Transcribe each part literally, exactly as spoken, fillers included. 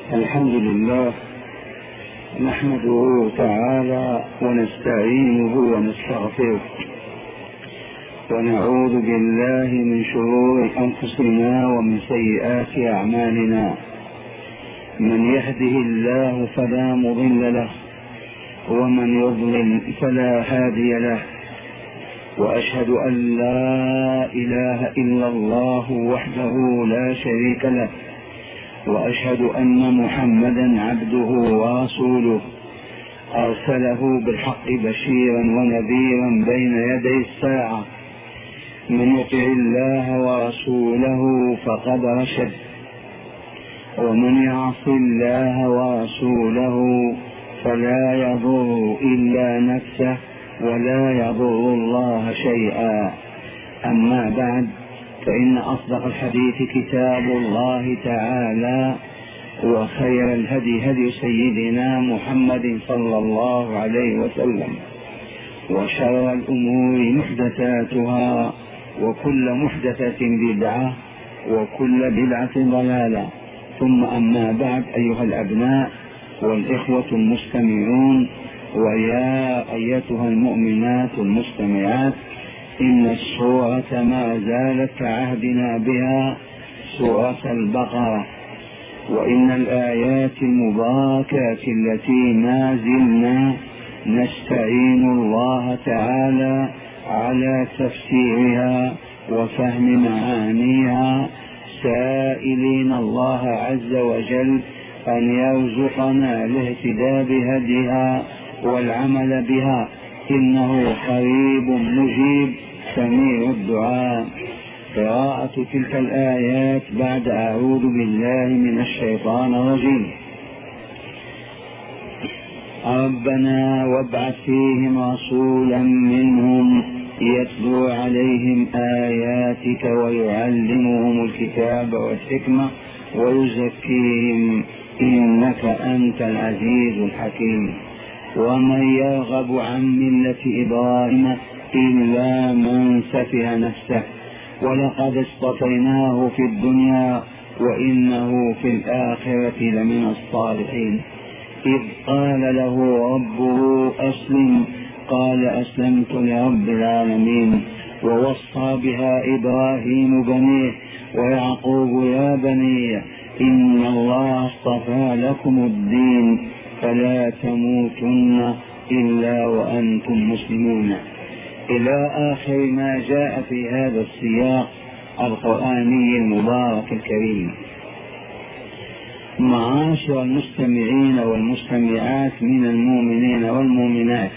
الحمد لله نحمده تعالى ونستعينه ونستغفره ونعوذ بالله من شرور أنفسنا ومن سيئات أعمالنا. من يهده الله فلا مضل له ومن يضلل فلا هادي له، وأشهد أن لا إله إلا الله وحده لا شريك له، وأشهد أن محمدا عبده ورسوله أرسله بالحق بشيرا ونذيرا بين يدي الساعة. من يطع الله ورسوله فقد رشد، ومن يعص الله ورسوله فلا يضر إلا نفسه ولا يضر الله شيئا. أما بعد، فإن أصدق الحديث كتاب الله تعالى، وخير الهدي هدي سيدنا محمد صلى الله عليه وسلم، وشر الأمور محدثاتها، وكل محدثة بدعة، وكل بدعة ضلالة. ثم أما بعد، أيها الأبناء والإخوة المستمعون، ويا أيتها المؤمنات المستمعات، إن السورة ما زالت كعهدنا بها سورة البقرة، وإن الآيات المباركات التي ما زلنا نستعين الله تعالى على تفسيرها وفهم معانيها، سائلين الله عز وجل أن يرزقنا الاهتداء بهديها والعمل بها، إنه قريب مجيب سميع الدعاء. قراءة تلك الآيات بعد أعوذ بالله من الشيطان الرجيم. ربنا وابعث فيهم رسولا منهم يتلو عليهم آياتك ويعلمهم الكتاب والحكمة ويزكيهم إنك أنت العزيز الحكيم. ومن يرغب عن ملة إبراهيم إلا من سفه نفسه ولقد اصطفيناه في الدنيا وإنه في الآخرة لمن الصالحين. إذ قال له ربه أسلم قال أسلمت لرب العالمين. ووصى بها إبراهيم بنيه ويعقوب يا بني إن الله اصطفى لكم الدين فلا تموتن إلا وأنتم مسلمون، إلى آخر ما جاء في هذا السياق القرآني المبارك الكريم. معاشر المستمعين والمستمعات من المؤمنين والمؤمنات،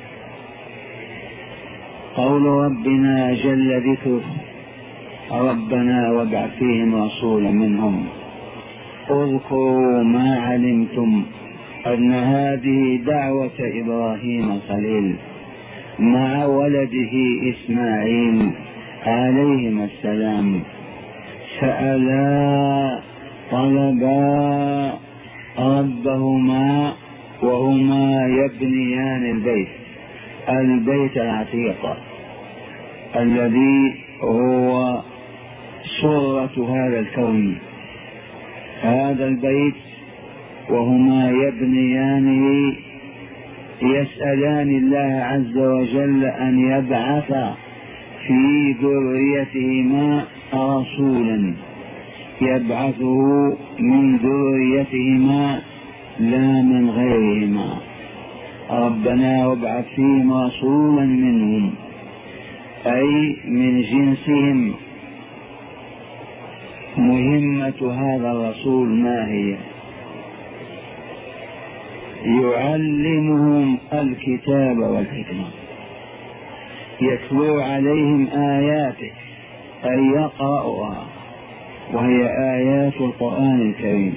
قول ربنا جل ذكره ربنا وابعث فيهم رسولا منهم، اذكروا ما علمتم أن هذه دعوة إبراهيم الخليل مع ولده إسماعيل عليهما السلام، سألا طلبا ربهما وهما يبنيان البيت البيت العتيق الذي هو سورة هذا الكون. هذا البيت وهما يبنيانه يسألان الله عز وجل أن يبعث في ذريتهما رسولا يبعثه من ذريتهما لا من غيرهما. ربنا وابعث فيهم رسولا منهم، أي من جنسهم. مهمة هذا الرسول ما هي؟ يعلمهم الكتاب والحكمة، يتلو عليهم آياته أي يقرأها، وهي آيات القرآن الكريم،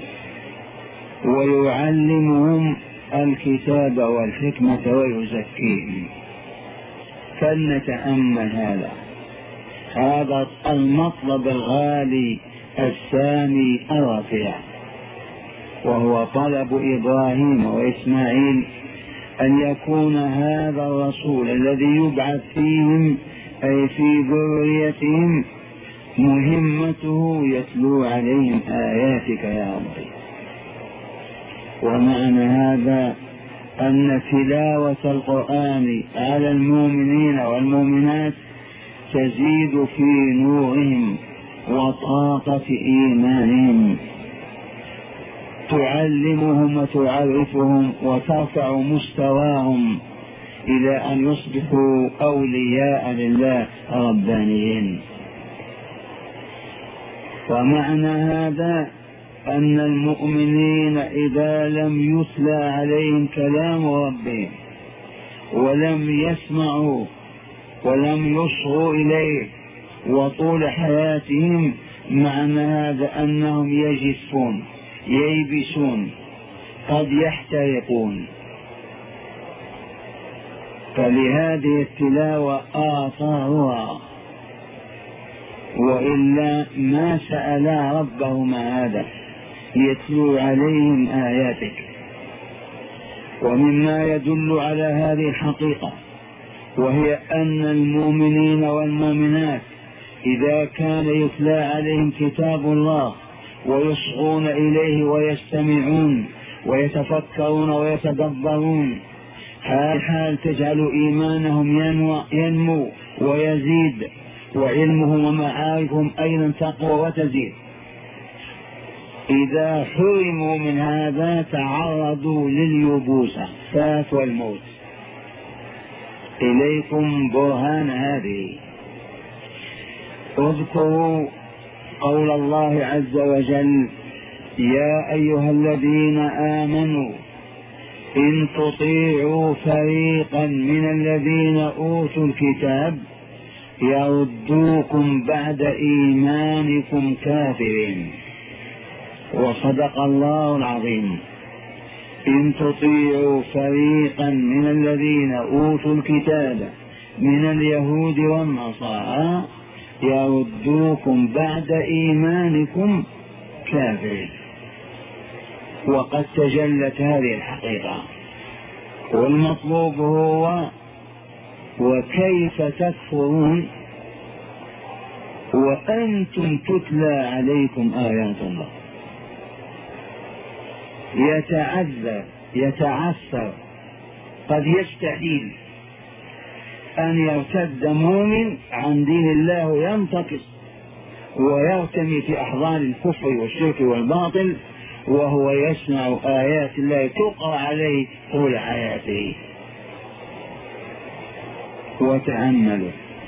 ويعلمهم الكتاب والحكمة ويزكيهم. فلنتأمل هذا هذا المطلب الغالي السامي الرفيع، وهو طلب إبراهيم وإسماعيل أن يكون هذا الرسول الذي يبعث فيهم أي في ذريتهم مهمته يتلو عليهم آياتك يا ربي. ومعنى هذا أن تلاوة القرآن على المؤمنين والمؤمنات تزيد في نورهم وطاقة إيمانهم، تعلمهم وتعرفهم وترفع مستواهم إلى أن يصبحوا أولياء لله ربانيين. ومعنى هذا أن المؤمنين إذا لم يتلى عليهم كلام ربهم ولم يسمعوا ولم يصغوا إليه وطول حياتهم، معنى هذا أنهم يجفون ييبسون قد يحترقون. فلهذه التلاوة آثارها، وإلا ما سألا ربهما هذا يتلو عليهم آياتك. ومما يدل على هذه الحقيقة وهي أن المؤمنين والمؤمنات إذا كان يتلى عليهم كتاب الله ويصغون إليه ويستمعون ويتفكرون ويتدبرون، هذه الحال تجعل إيمانهم ينمو, ينمو ويزيد، وعلمهم ومعارفهم أيضا تقوى وتزيد. إذا حرموا من هذا تعرضوا لليبوسة فات والموت. إليكم برهان هذه. اذكروا قول الله عز وجل: يا أيها الذين آمنوا إن تطيعوا فريقا من الذين أوتوا الكتاب يردوكم بعد إيمانكم كافرين. وصدق الله العظيم. إن تطيعوا فريقا من الذين أوتوا الكتاب من اليهود والنصارى يردوكم بعد إيمانكم كافرين. وقد تجلت هذه الحقيقة، والمطلوب هو وكيف تكفرون وأنتم تتلى عليكم آيات الله. يتعذر يتعثر قد يستحيل أن يرتد مؤمن عن دين الله وينتقص ويرتمي في أحضان الكفر والشرك والباطل وهو يسمع آيات الله تقرأ عليه طول حياته. وتأملوا،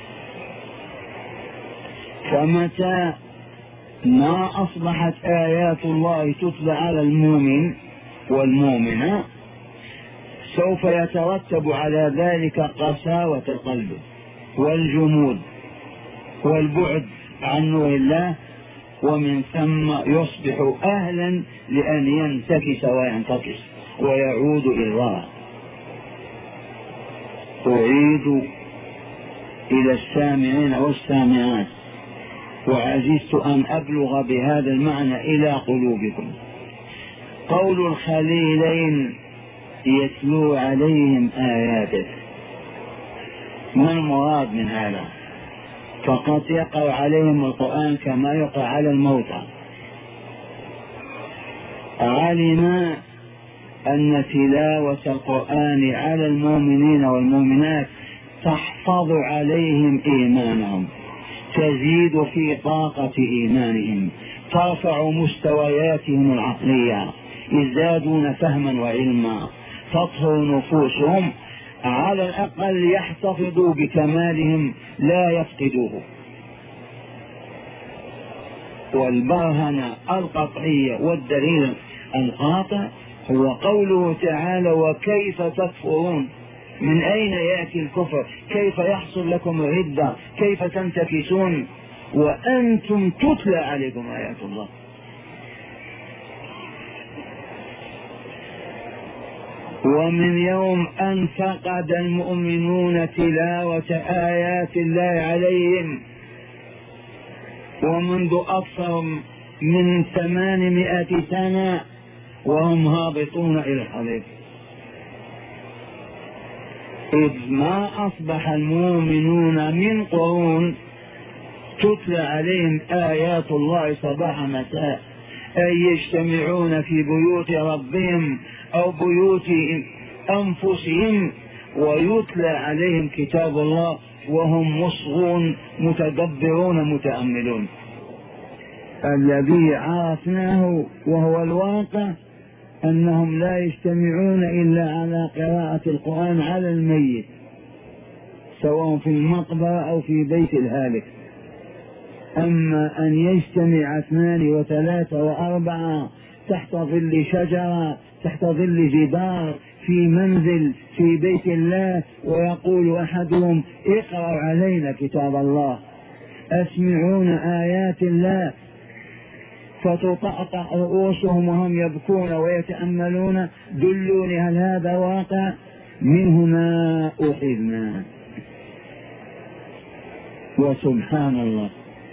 فمتى ما أصبحت آيات الله تتلى على المؤمن والمؤمنة سوف يترتب على ذلك قساوة القلب والجمود والبعد عن نور الله، ومن ثم يصبح أهلا لأن ينتكس وينتكس ويعود إلى الله. أعيد إلى السامعين والسامعات، وعجزت أن أبلغ بهذا المعنى إلى قلوبكم. قول الخليلين يتلو عليهم آياته، ما المراد من هذا؟ فقط يقرأ عليهم القرآن كما يقرأ على الموتى. علم أن تلاوة القرآن على المؤمنين والمؤمنات تحفظ عليهم إيمانهم، تزيد في طاقة إيمانهم، ترفع مستوياتهم العقلية، يزدادون فهما وعلما، تطهر نفوسهم، على الأقل يحتفظوا بكمالهم لا يفقدوه. والبرهنة القطعية والدليل القاطع هو قوله تعالى: وكيف تكفرون. من أين يأتي الكفر؟ كيف يحصل لكم الردة؟ كيف تنتكسون وأنتم تتلى عليكم آيات الله؟ ومن يوم أن فقد المؤمنون تلاوة آيات الله عليهم، ومنذ أكثر من ثمانمائة سنة وهم هابطون إلى الحضيض، إذ ما أصبح المؤمنون من قرون تتلى عليهم آيات الله صباح مساء أي يجتمعون في بيوت ربهم أو بيوت أنفسهم ويتلى عليهم كتاب الله وهم مصغون متدبرون متأملون. الذي عرفناه وهو الواقع أنهم لا يجتمعون إلا على قراءة القرآن على الميت، سواء في المقبرة أو في بيت الهالك. أما أن يجتمع اثنان وثلاثة وأربعة تحت ظل شجرة، تحت ظل جدار، في منزل في بيت الله، ويقول أحدهم اقرأوا علينا كتاب الله، أسمعون آيات الله، فتطأطأ رؤوسهم وهم يبكون ويتأملون، دلوني هل هذا واقع؟ من هنا أخذنا. وسبحان الله،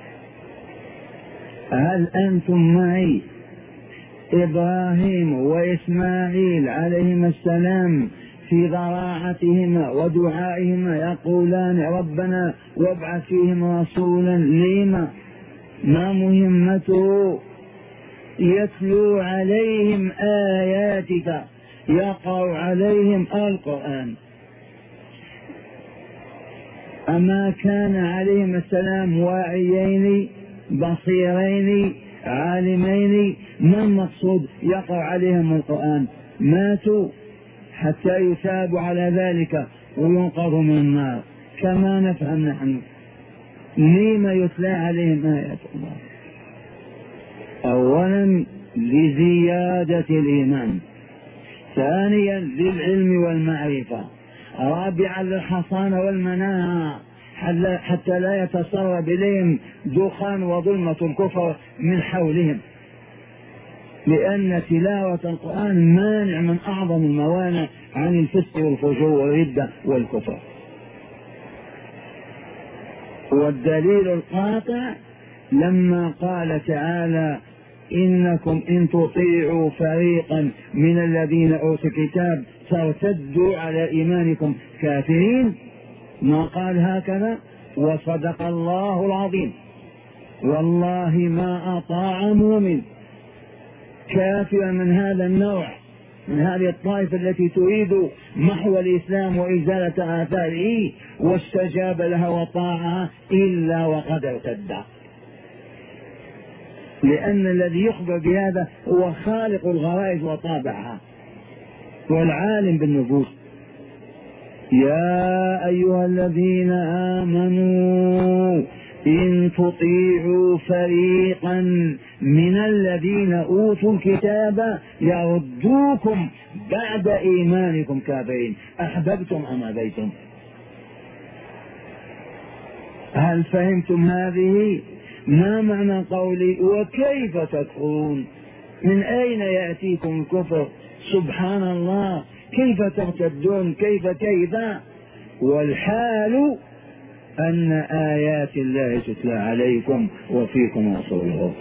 هل أنتم معي؟ إبراهيم وإسماعيل عليهما السلام في ضراعتهما ودعائهما يقولان ربنا وابعث فيهم رسولا لما، ما مهمته؟ يتلو عليهم آياتك، يقرأ عليهم القرآن. أما كان عليهم السلام واعيين بصيرين عالمين؟ ما المقصود؟ يقرأ عليهم القرآن، ماتوا حتى يثابوا على ذلك وينقذوا من النار، كما نفهم نحن. لما يتلى عليهم آيات الله؟ أولا لزيادة الإيمان، ثانيا للعلم والمعرفة، رابعا للحصانة والمناعة حتى لا يتسرب إليهم دخان وظلمة الكفر من حولهم، لأن تلاوة القرآن مانع من أعظم الموانع عن الفسق والفجور والردة والكفر. والدليل القاطع لما قال تعالى إنكم إن تطيعوا فريقا من الذين أوتوا الكتاب ترتدوا على إيمانكم كافرين، ما قال هكذا؟ وصدق الله العظيم، والله ما أطاع مؤمن كافر من هذا النوع، من هذه الطائفة التي تريد محو الإسلام وإزالة آثاره واستجاب لها وطاعها إلا وقد ارتد، لأن الذي يخبر بهذا هو خالق الغرائز وطابعها والعالم بالنفوس. يا أيها الذين آمنوا إن تطيعوا فريقا من الذين أوتوا الكتاب يردوكم بعد إيمانكم كافرين أحببتم أم أبيتم. هل فهمتم هذه؟ ما معنى قولي وكيف تكفرون؟ من أين يأتيكم الكفر؟ سبحان الله، كيف ترتدون؟ كيف كيف والحال أن آيات الله تتلى عليكم وفيكم رسوله.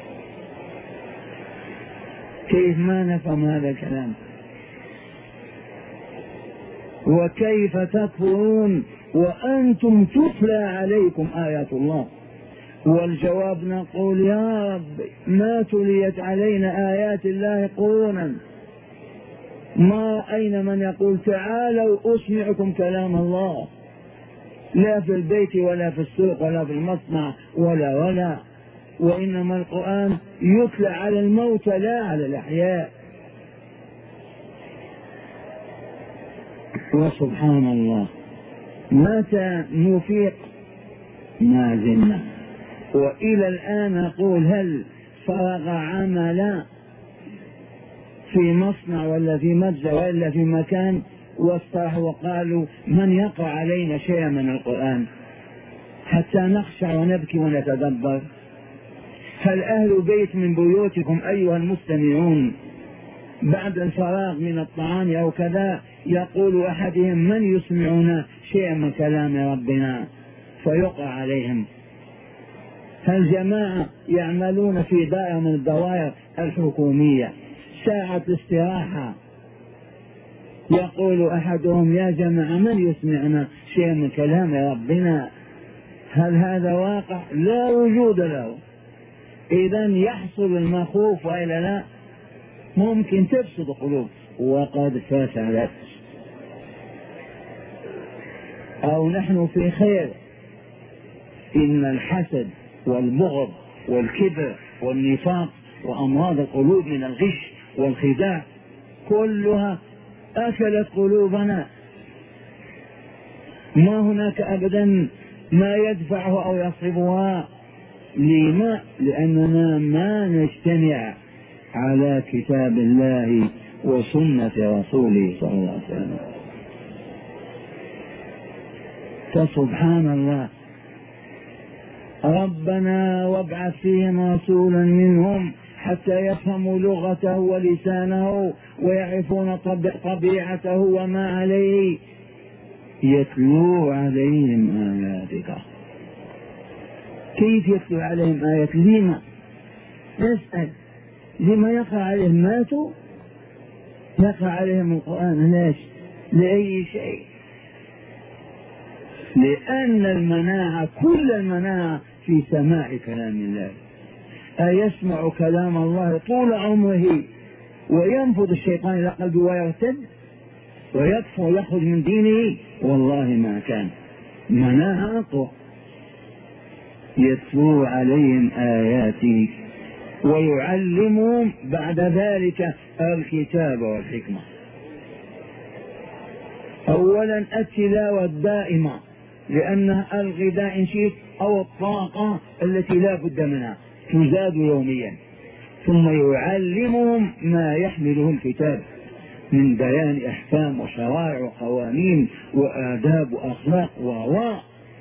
كيف ما نفهم هذا الكلام؟ وكيف تكفرون وأنتم تتلى عليكم آيات الله؟ والجواب نقول يا رب ما تليت علينا آيات الله قرونا، ما أين من يقول تعالوا أسمعكم كلام الله، لا في البيت ولا في السوق ولا في المصنع ولا ولا وإنما القرآن يتلى على الموتى لا على الأحياء. وسبحان الله، متى نفيق؟ ما زلنا، وإلى الآن نقول هل فرغ عملا في مصنع ولا في متجر ولا في مكان واصطلحوا وقالوا من يقرأ علينا شيئا من القرآن حتى نخشع ونبكي ونتدبر؟ هل أهل بيت من بيوتكم أيها المستمعون بعد الفراغ من الطعام أو كذا يقول أحدهم من يسمعنا شيئا من كلام ربنا فيقرأ عليهم؟ هل جماعة يعملون في دائرة من الدوائر الحكومية ساعة استراحة يقول أحدهم يا جماعة من يسمعنا شيئا من كلام ربنا؟ هل هذا واقع؟ لا وجود له. إذا يحصل المخوف وإلا لا؟ ممكن تفسد القلوب وقد فسدت. أو نحن في خير، إن الحسد والبغض والكبر والنفاق وأمراض القلوب من الغش والخداع كلها أكلت قلوبنا. ما هناك أبدا ما يدفعه أو يصرفها. لما؟ لأننا ما نجتمع على كتاب الله وسنة رسوله صلى الله عليه وسلم. فسبحان الله، ربنا وابعث فيهم رسولا منهم حتى يفهموا لغته ولسانه ويعرفون طبيعته وما عليه، يتلو عليهم آياتك. كيف يتلو عليهم آيات؟ لما؟ نسأل لما يقع عليهم؟ ماتوا؟ يقع عليهم القرآن؟ ليش؟ لأي شيء؟ لأن المناعة، كل المناعة في سماع كلام الله. أيسمع كلام الله طول عمره وينفذ الشيطان إلى قلبه ويرتد ويكفر ويخرج من دينه؟ والله ما كان. مناعة أقوى. يتلو عليهم آياته ويعلمهم بعد ذلك الكتاب والحكمة. أولا التلاوة الدائمة، لأنها الغذاء إن شئت أو الطاقة التي لا بد منها، تزاد يوميا. ثم يعلمهم ما يحمله الكتاب من بيان أحكام وشرائع وقوانين وآداب وأخلاق و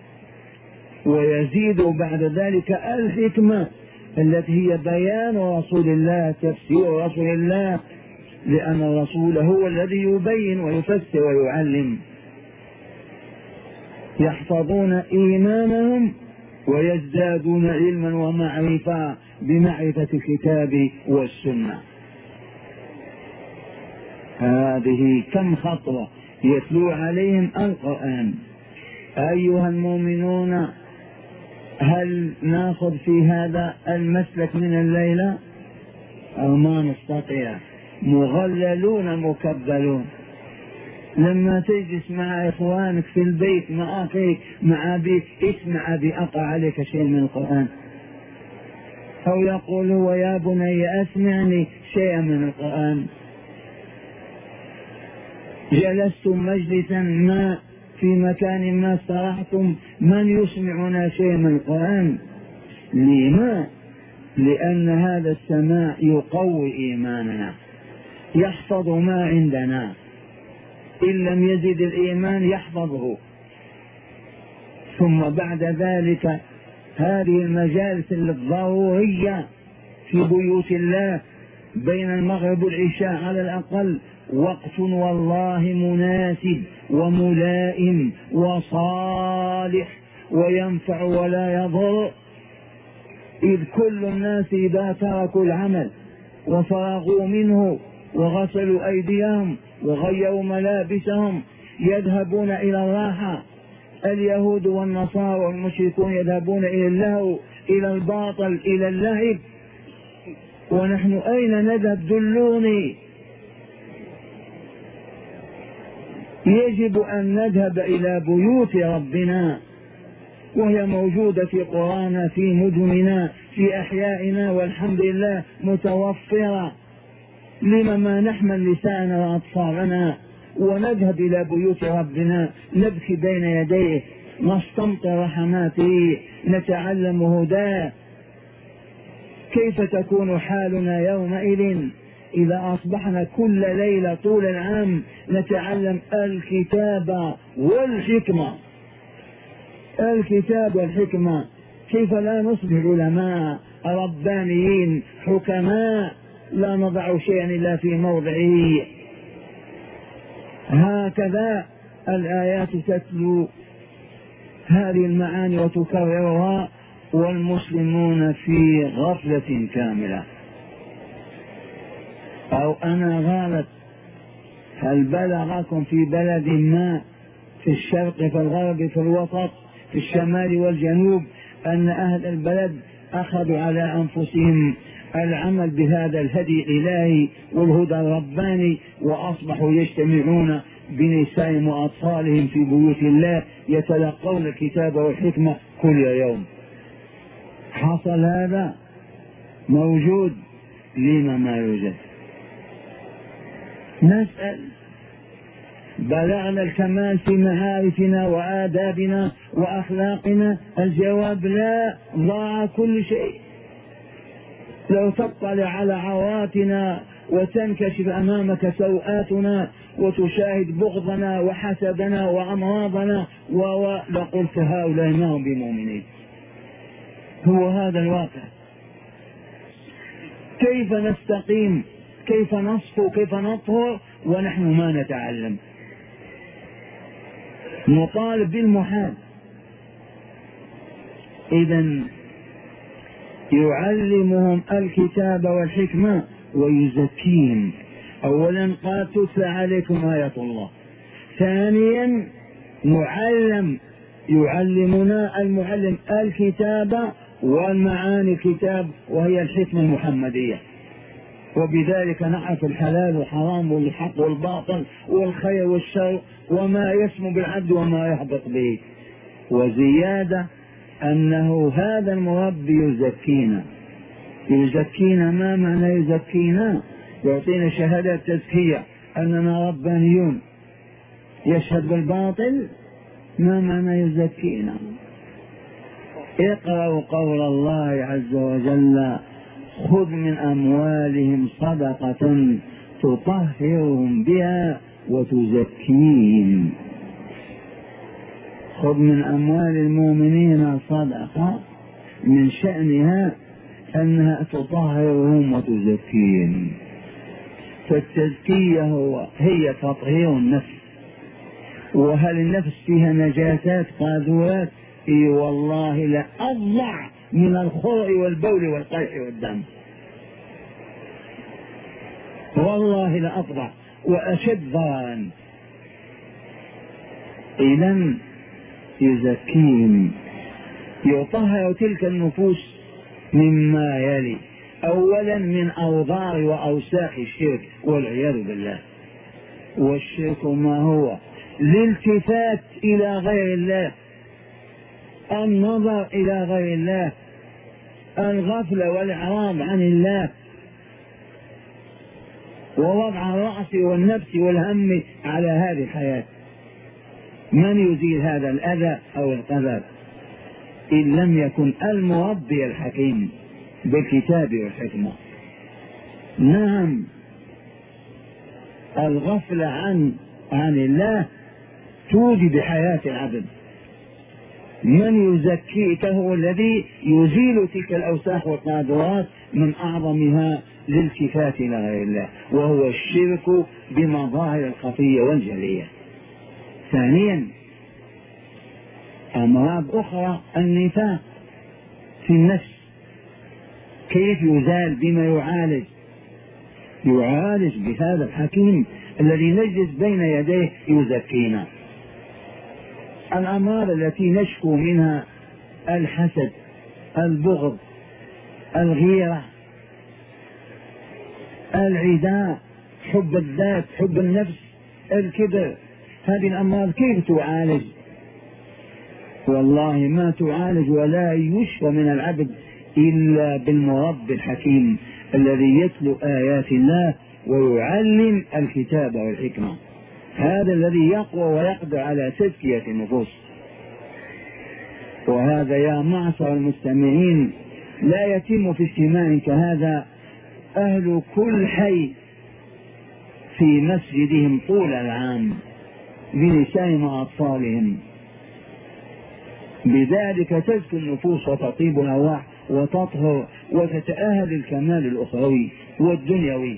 ويزيد بعد ذلك الحكمة التي هي بيان رسول الله، تفسير رسول الله، لأن الرسول هو الذي يبين ويفسر ويعلم. يحفظون إيمانهم ويزدادون علما ومعرفة بمعرفة الكتاب والسنة. هذه كم خطوة يتلو عليهم القرآن. أيها المؤمنون، هل ناخذ في هذا المسلك من الليلة أو ما نستطيع؟ مغللون مكبلون. لما تجلس مع إخوانك في البيت، مع أخيك، مع أبيك، اسمع أبي أقع عليك شيء من القرآن، أو يقول هو يا بني أسمعني شيئا من القرآن. جلستم مجلسا ما في مكان ما استراحتم، من يسمعنا شيء من القرآن؟ لما؟ لأن هذا السماع يقوي إيماننا، يحفظ ما عندنا، إن لم يزد الإيمان يحفظه. ثم بعد ذلك هذه المجالس الضرورية في بيوت الله بين المغرب والعشاء على الأقل وقت والله مناسب وملائم وصالح وينفع ولا يضر، إذ كل الناس إذا تركوا العمل وفرغوا منه وغسلوا أيديهم وغيروا ملابسهم يذهبون إلى الراحة. اليهود والنصارى والمشركون يذهبون إلى اللهو، إلى الباطل، إلى اللعب. ونحن أين نذهب؟ دلوني. يجب أن نذهب إلى بيوت ربنا، وهي موجودة في قرانا، في مدننا، في أحيائنا، والحمد لله متوفرة. لما ما نحمل نساءنا وأطفالنا ونذهب إلى بيوت ربنا، نبكي بين يديه، نستمطر رحماته، نتعلم هداه. كيف تكون حالنا يومئذ إذا أصبحنا كل ليلة طول العام نتعلم الكتاب والحكمة؟ الكتاب والحكمة. كيف لا نصبح علماء ربانيين حكماء لا نضع شيئا إلا في موضعه؟ هكذا الآيات تتلو هذه المعاني وتكررها، والمسلمون في غفلة كاملة. أو أنا غالط، هل بلغكم في بلد ما في الشرق في الغرب في الوسط في الشمال والجنوب أن أهل البلد أخذوا على أنفسهم العمل بهذا الهدي الإلهي والهدى الرباني، وأصبحوا يجتمعون بنسائهم وأطفالهم في بيوت الله يتلقون الكتاب والحكمة كل يوم. حصل هذا؟ موجود. لما ما يوجد؟ نسأل. بلغنا الكمال في معارفنا وآدابنا وأخلاقنا؟ الجواب لا، ضاع كل شيء. لو تطلع على عوراتنا وتنكشف أمامك سوءاتنا وتشاهد بغضنا وحسدنا وأمراضنا ولقلت هؤلاء ما هم بمؤمنين. هو هذا الواقع. كيف نستقيم؟ كيف نصفو؟ كيف نطهر ونحن ما نتعلم؟ نطالب بالمحال. إذن يعلمهم الكتاب والحكمة ويزكيهم. أولا قال تتلى عليكم آيات الله. ثانيا نعلم، يعلمنا المعلم الكتاب والمعاني الكتاب وهي الحكمة المحمدية، وبذلك نعرف الحلال والحرام والحق والباطل والخير والشر وما يسمو بالعبد وما يهبط به. وزيادة أنه هذا المربي يزكينا. يزكينا ما معنى يزكينا؟ يعطينا شهادة تزكية أننا ربانيون. يشهد بالباطل؟ ما معنى يزكينا؟ اقرأوا قول الله عز وجل: خذ من أموالهم صدقة تطهرهم بها وتزكيهم. خذ من أموال المؤمنين صدقة من شأنها أنها تطهرهم وتزكيهم. فالتزكية هو هي تطهير النفس. وهل النفس فيها نجاسات قاذورات؟ اي والله لا أضع من الخرء والبول والقيح والدم، والله لا أضع وأشد ضررا. إذن يزكيهم، يطهر تلك النفوس مما يلي: أولا من أوضار وأوساخ الشرك والعياذ بالله. والشرك ما هو؟ الالتفات إلى غير الله، النظر إلى غير الله، الغفلة والإعراض عن الله، ووضع الرأس والنفس والهم على هذه الحياة. من يزيل هذا الأذى أو القذى إن لم يكن المربي الحكيم بالكتاب والحكمة؟ نعم، الغفلة عن عن الله توجد حياة العبد. من يزكيك هو الذي يزيل تلك الأوساخ والقاذورات، من أعظمها الالتفات إلى غير الله، وهو الشرك بمظاهر الخفية والجلية. ثانيا أمراض أخرى: النفاق في النفس. كيف يزال؟ بما يعالج؟ يعالج بهذا الحكيم الذي نجلس بين يديه يزكينا. الأمراض التي نشكو منها: الحسد، البغض، الغيرة، العداء، حب الذات، حب النفس، الكبر. هذه الأمراض كيف تعالج؟ والله ما تعالج ولا يشفى من العبد إلا بالمربي الحكيم الذي يتلو آيات الله ويعلم الكتاب والحكمة. هذا الذي يقوى ويقدر على تزكية النفوس. وهذا يا معشر المستمعين لا يتم في اجتماع كهذا أهل كل حي في مسجدهم طول العام بنسائهم وأطفالهم. بذلك تزكي النفوس وتطيب الأرواح وتطهر وتتأهل الكمال الأخروي والدنيوي.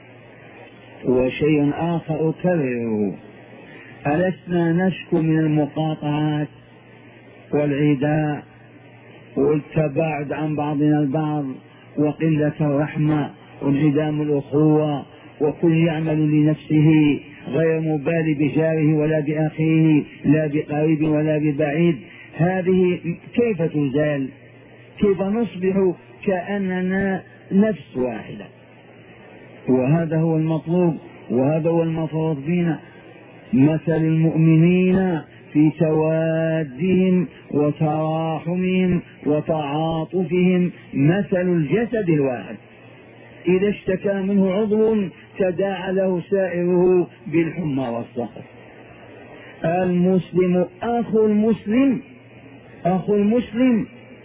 وشيء آخر أكرره: ألسنا نشكو من المقاطعات والعداء والتباعد عن بعضنا البعض وقلة الرحمة وانعدام الأخوة، وكل يعمل لنفسه غير مبالي بجاره ولا بأخيه، لا بقريب ولا ببعيد؟ هذه كيف تزال؟ كيف نصبح كأننا نفس واحدة. وهذا هو المطلوب وهذا هو المفروض فينا. مثل المؤمنين في توادهم وتراحمهم وتعاطفهم مثل الجسد الواحد، إذا اشتكى منه عضو تداعى له سائره بالحمى والسقر. المسلم أخو المسلم أخو المسلم.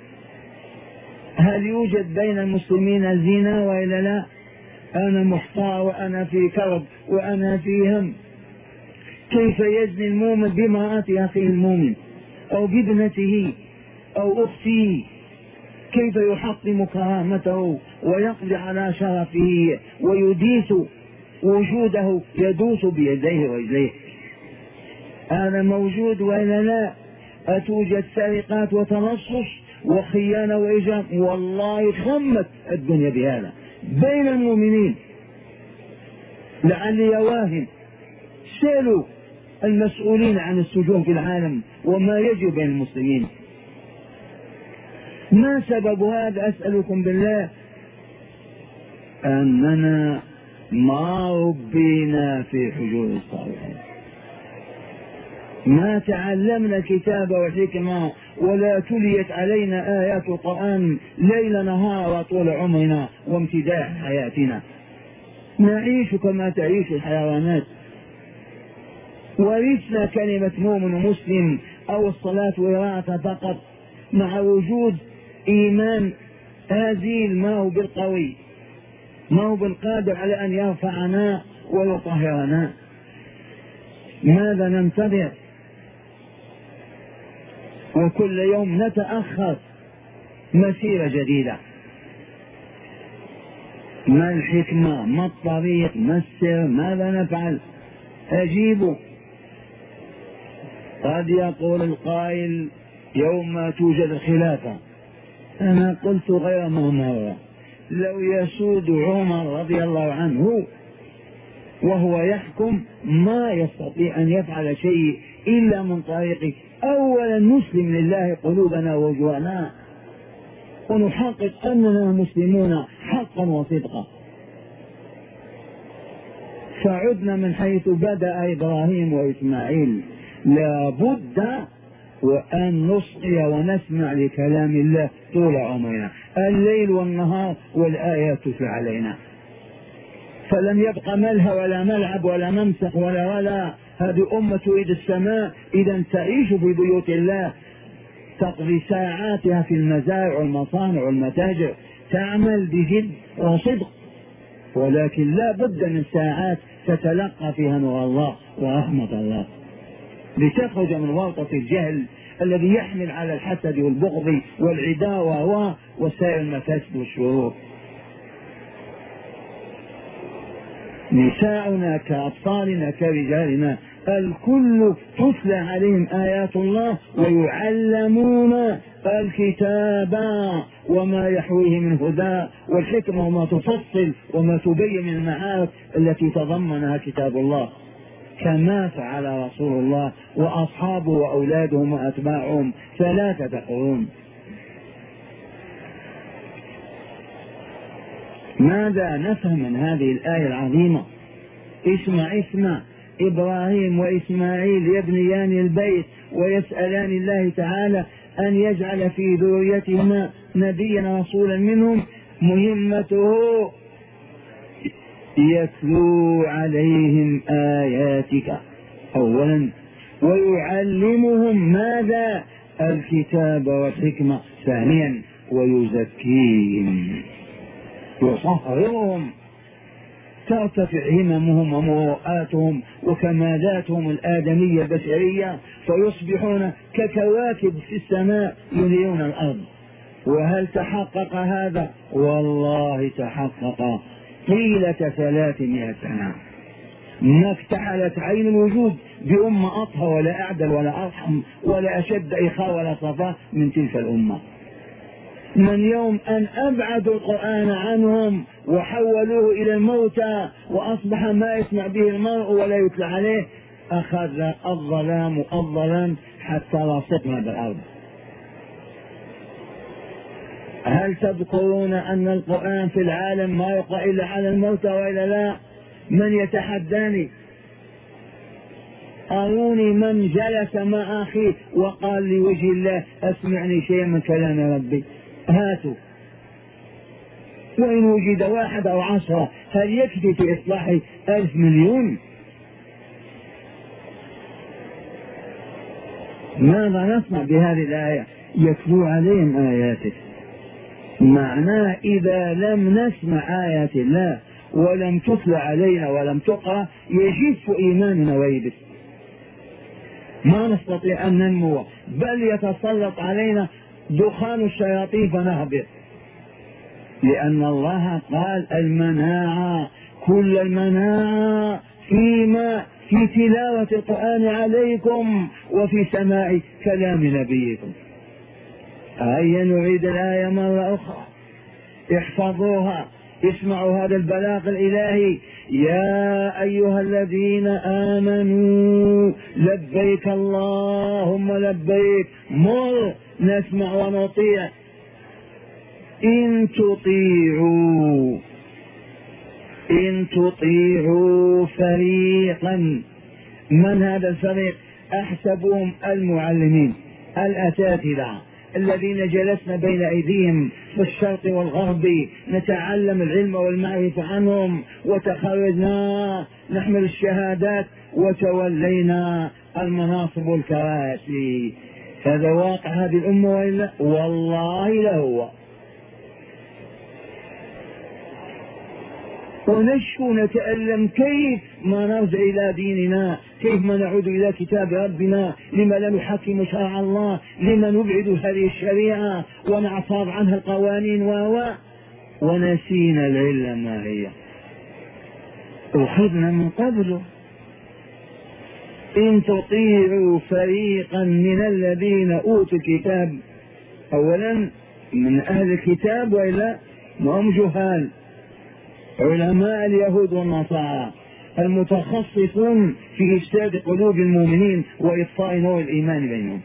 هل يوجد بين المسلمين زنا وإلا لا؟ أنا محتار وأنا في كرب وأنا في هم. كيف يزني المؤمن بامرأة أخيه المؤمن أو بابنته أو أخته؟ كيف يحطم كرامته ويقضي على شرفه ويديس وجوده، يدوس بيديه ورجليه؟ هذا موجود وإلا لا؟ أتوجد سرقات وتنصص وخيانة وإجرام؟ والله خمت الدنيا بهذا بين المؤمنين. لعلي واهم. سألوا المسؤولين عن السجون في العالم وما يجري بين المسلمين. ما سبب هذا؟ أسألكم بالله. أننا ما ربينا في حجور الصالحين، ما تعلمنا الكتاب والحكمة، ولا تليت علينا آيات القرآن ليل نهار طول عمرنا وامتداح حياتنا. نعيش كما تعيش الحيوانات. ورثنا كلمة مؤمن ومسلم أو الصلاة وقراءة فقط، مع وجود إيمان هزيل ما هو بالقوي، ما هو بالقادر على أن يرفعنا ويطهرنا. ماذا ننتظر؟ وكل يوم نتأخر مسيرة جديدة. ما الحكمة؟ ما الطريق؟ ما السر؟ ماذا نفعل؟ أجيبوا. قد يقول القائل يوم توجد الخلافة. أنا قلت غير مرة، لو يسود عمر رضي الله عنه وهو يحكم ما يستطيع أن يفعل شيء إلا من طريقه. أولا نسلم لله قلوبنا ووجوهنا ونحقق أننا مسلمون حقا وصدقا. فعدنا من حيث بدأ إبراهيم وإسماعيل. لا بد وأن نصغي ونسمع لكلام الله طول عمرنا، الليل والنهار، والآيات تتلى علينا. فلم يبق ملهى ولا ملعب ولا ممسح ولا ولا. هذه أمة تريد السماء، إذا تعيش في بيوت الله، تقضي ساعاتها في المزارع والمصانع والمتاجر، تعمل بجد وصدق، ولكن لا بد من ساعات تتلقى فيها نور الله ورحمة الله لتخرج من ورطة الجهل الذي يحمل على الحسد والبغض والعداوة وسائر المفاسد والشرور. نساؤنا كأطفالنا كرجالنا الكل تتلى عليهم آيات الله ويعلمون الكتاب وما يحويه من هدى والحكمة وما تفصل وما تبين من المعارف التي تضمنها كتاب الله، كما فعل رسول الله وأصحابه وأولادهم وأتباعهم ثلاثة قرون. ماذا نفهم من هذه الآية العظيمة؟ اسمع اسمع. إبراهيم وإسماعيل يبنيان البيت ويسألان الله تعالى أن يجعل في ذريتهما نبيا رسولا منهم، مهمته يتلو عليهم آياتك أولا، ويعلمهم ماذا؟ الكتاب والحكمة ثانيا، ويزكيهم يطهرهم، ترتفع هممهم ومروءاتهم وكمالاتهم الآدمية البشرية، فيصبحون ككواكب في السماء ينيرون الأرض. وهل تحقق هذا؟ والله تحقق طيلة ثلاثمائة سنة. ما افتعلت عين الوجود بأمة أطهر ولا أعدل ولا أرحم ولا أشد إخاء ولا صفاء من تلك الأمة. من يوم أن أبعدوا القرآن عنهم وحولوه إلى الموتى وأصبح ما يسمع به المرء ولا يتلى عليه، أخذ الظلام الظلام حتى رصقنا بالأرض. هل تذكرون أن القرآن في العالم ما يقرأ إلا على الموتى وإلا لا؟ من يتحداني؟ أروني من جلس مع أخيه وقال لوجه الله أسمعني شيئا من كلام ربي، هاتوا. وإن وجد واحد أو عشرة هل يكفي في إصلاح ألف مليون؟ ماذا نصنع بهذه الآية؟ يتلو عليهم آياته، معناه إذا لم نسمع آيات الله ولم تتلى علينا ولم تقرأ يجف إيماننا ويبس، ما نستطيع أن ننمو، بل يتسلط علينا دخان الشياطين فنهبط، لأن الله قال المناعة كل المناعة فيما في تلاوة القرآن عليكم وفي سماع كلام نبيكم. هيا نعيد الآية مرة أخرى، احفظوها، اسمعوا هذا البلاغ الإلهي. يا أيها الذين آمنوا لبيك اللهم لبيك، مر نسمع ونطيع. إن تطيعوا إن تطيعوا فريقا، من هذا الفريق؟ أحسبهم المعلمين الأساتذة الذين جلسنا بين أيديهم في الشرق والغرب نتعلم العلم والمعرفة عنهم، وتخرجنا نحمل الشهادات وتولينا المناصب والكراسي. هذا واقع هذه الأمة وإلا؟ والله لهو. ونشكو نتألم كيف ما نرجع إلى ديننا، كيف ما نعود إلى كتاب ربنا، لما لا نحكم شرع الله، لما نبعد هذه الشريعة ونعصاب عنها القوانين و ونسينا العلة ما هي أخذنا من قبله. إن تطيعوا فريقا من الذين أوتوا الكتاب، أولا من أهل الكتاب وإلا هم جهال، علماء اليهود والنصارى المتخصصون في إفساد قلوب المؤمنين وإطفاء نور الإيمان بينهم.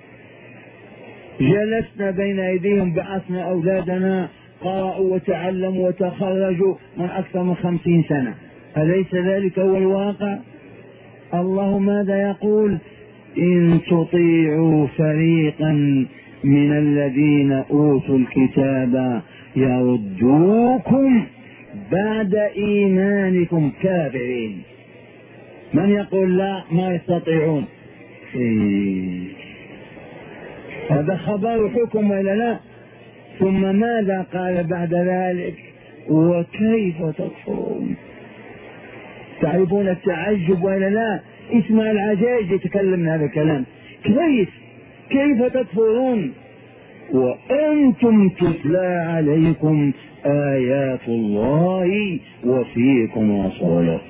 جلسنا بين أيديهم، بعثنا أولادنا قرأوا وتعلموا وتخرجوا من أكثر من خمسين سنة، أليس ذلك هو الواقع؟ الله ماذا يقول؟ إن تطيعوا فريقا من الذين أوتوا الكتاب يردوكم بعد إيمانكم كافرين. من يقول لا ما يستطيعون؟ إيه. هذا خبر حكم ولا لا؟ ثم ماذا قال بعد ذلك؟ وكيف تكفرون؟ تعرفون التعجب ولا لا؟ اسمع العجائز يتكلم هذا الكلام. كيف كيف تكفرون وأنتم تتلى عليكم آيات الله وفيكم رسوله؟